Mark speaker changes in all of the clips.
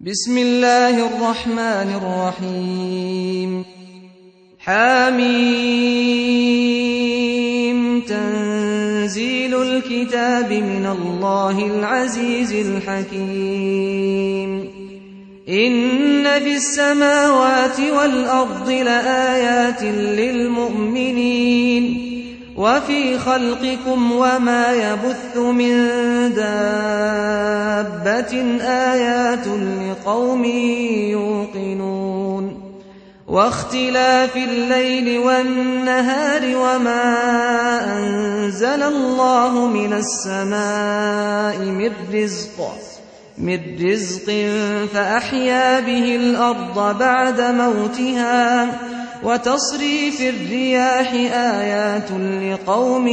Speaker 1: بسم الله الرحمن الرحيم حميم تنزيل الكتاب من الله العزيز الحكيم إن في السماوات والأرض لآيات للمؤمنين وفي خلقكم وما يبث من دابة آيات لقوم يوقنون واختلاف الليل والنهار وما أنزل الله من السماء من رزق فأحيا به الأرض بعد موتها وتصريف الرياح آيات لقوم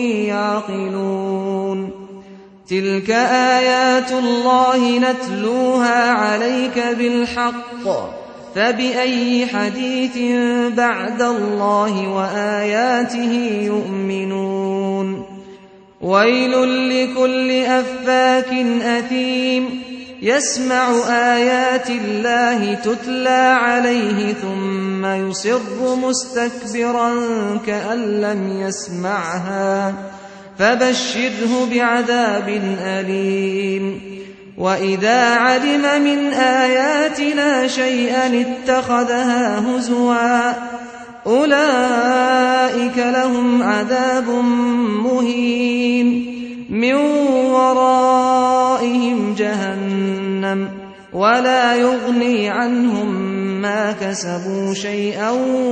Speaker 1: يعقلون تلك آيات الله نتلوها عليك بالحق فبأي حديث بعد الله وآياته يؤمنون ويل لكل أفاك أثيم يسمع آيات الله تتلى عليه ثم يصر مستكبرا كأن لم يسمعها فبشره بعذاب أليم وإذا علم من آياتنا شيئا اتخذها هزوا أولئك لهم عذاب مهين من ورائهم جهنم ولا يغني عنهم ما كسبوا شيئا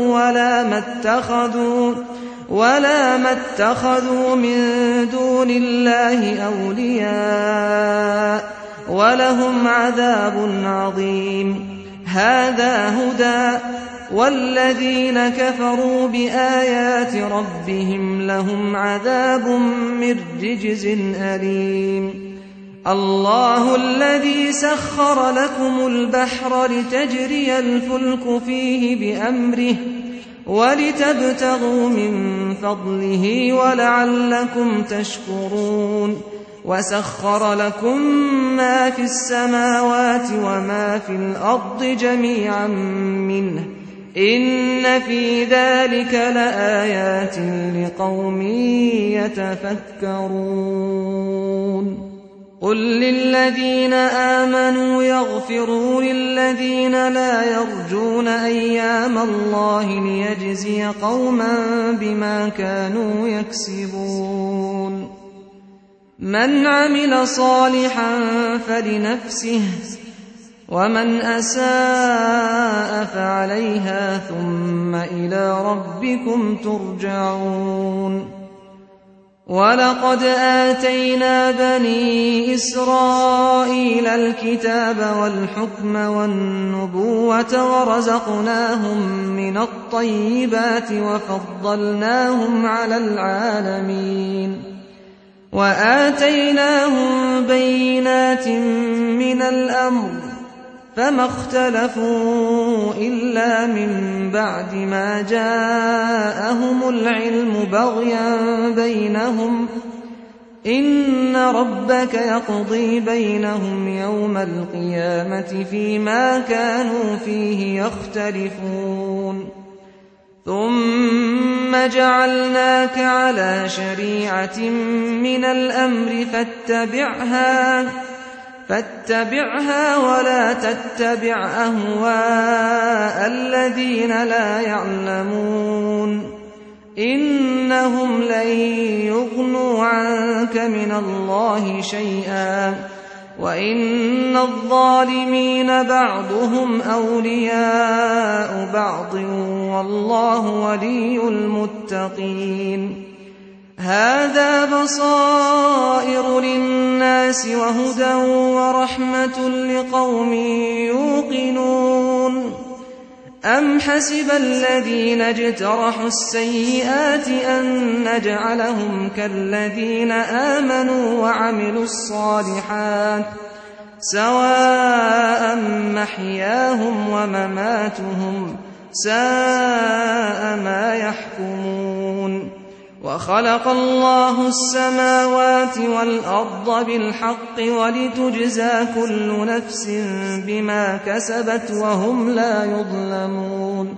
Speaker 1: ولا ما اتخذوا من دون الله أولياء ولهم عذاب عظيم هذا هدى والذين كفروا بآيات ربهم لهم عذاب من رجز أليم الله الذي سخر لكم البحر لتجري الفلك فيه بأمره ولتبتغوا من فضله ولعلكم تشكرون وسخر لكم ما في السماوات وما في الأرض جميعا منه إن في ذلك لآيات لقوم يتفكرون قل للذين آمنوا يغفروا للذين لا يرجون أيام الله ليجزي قوما بما كانوا يكسبون من عمل صالحا فلنفسه ومن أساء فعليها ثم إلى ربكم ترجعون ولقد آتينا بني إسرائيل الكتاب والحكم والنبوة ورزقناهم من الطيبات وفضلناهم على العالمين وآتيناهم بينات من الأمر فما اختلفوا إلا من بعد ما جاءهم العلم بغيا بينهم إن ربك يقضي بينهم يوم القيامة فيما كانوا فيه يختلفون ثم جعلناك على شريعة من الأمر فاتبعها ولا تتبع أهواء الذين لا يعلمون إنهم لن يغنوا عنك من الله شيئا وإن الظالمين بعضهم أولياء بعض والله ولي المتقين هذا بصائر للناس وهدى ورحمة لقوم يوقنون أم حسب الذين اجترحوا السيئات أن نجعلهم كالذين آمنوا وعملوا الصالحات سواء محياهم ومماتهم ساء ما يحكمون وخلق الله السماوات والأرض بالحق ولتجزى كل نفس بما كسبت وهم لا يظلمون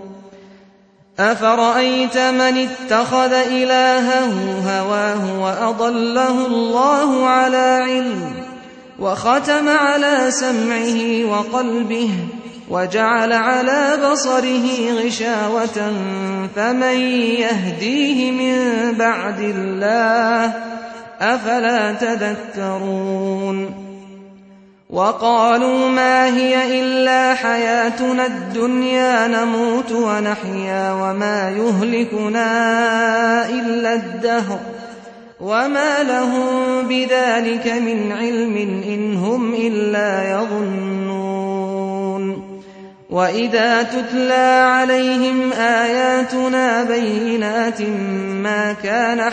Speaker 1: أفرأيت من اتخذ إلهه هواه وأضله الله على علم وختم على سمعه وقلبه وجعل على بصره غشاوة فمن يهديه من بعد الله أفلا تذكرون وقالوا ما هي إلا حياتنا الدنيا نموت ونحيا وما يهلكنا إلا الدهر وما لهم بذلك من علم إن هم إلا يظنون وإذا تتلى عليهم آياتنا بينات ما كان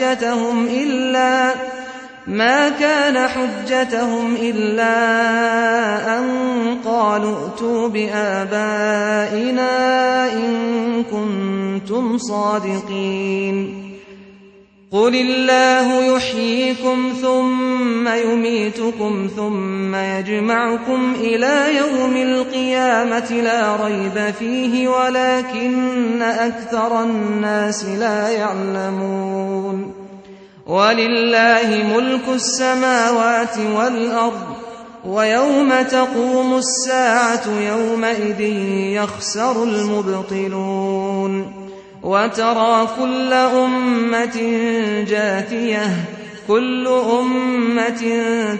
Speaker 1: حجتهم إلا أن قالوا ائتوا بآبائنا إن كنتم صادقين قل الله يحييكم ثم يميتكم ثم يجمعكم إلى يوم القيامة لا ريب فيه ولكن أكثر الناس لا يعلمون ولله ملك السماوات والأرض ويوم تقوم الساعة يومئذ يخسر المبطلون وترى كل أمة جاثية كل أمة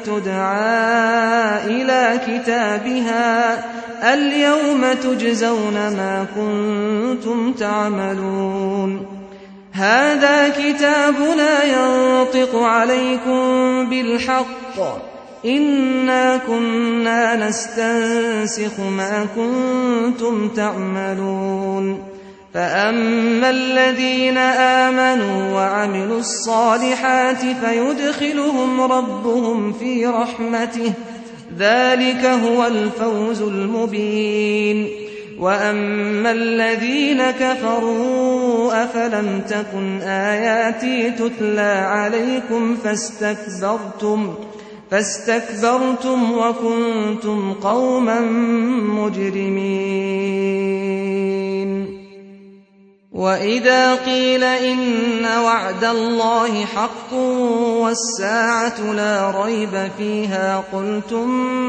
Speaker 1: تدعى إلى كتابها اليوم تجزون ما كنتم تعملون هذا كتابنا ينطق عليكم بالحق إنا كنا نستنسخ ما كنتم تعملون فأما الذين آمنوا وعملوا الصالحات فيدخلهم ربهم في رحمته ذلك هو الفوز المبين وأما الذين كفروا أفلم تكن آياتي تتلى عليكم فاستكبرتم وكنتم قوما مجرمين وإذا قيل إن وعد الله حق والساعة لا ريب فيها قلتم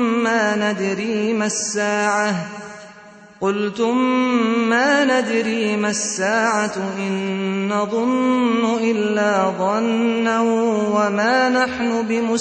Speaker 1: ما ندري ما الساعة إن نظن إلا ظنا وما نحن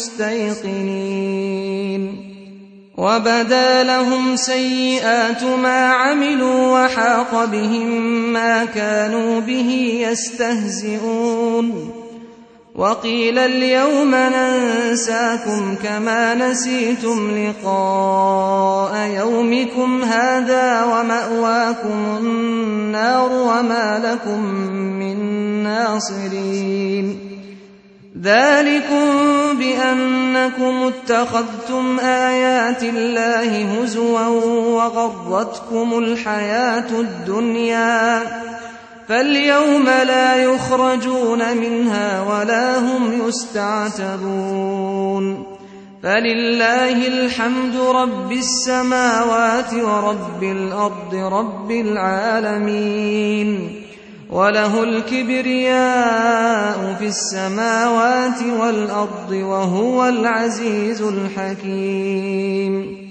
Speaker 1: بمستيقنين وبدا لهم سيئات ما عملوا وحاق بهم ما كانوا به يستهزئون وقيل اليوم ننساكم كما نسيتم لقاء يومكم هذا ومأواكم النار وما لكم من ناصرين ذلكم بأنكم اتخذتم آيات الله هزوا وغرتكم الحياة الدنيا فاليوم لا يخرجون منها ولا هم يستعتبون فلله الحمد رب السماوات ورب الأرض رب العالمين وله الكبرياء في السماوات والأرض وهو العزيز الحكيم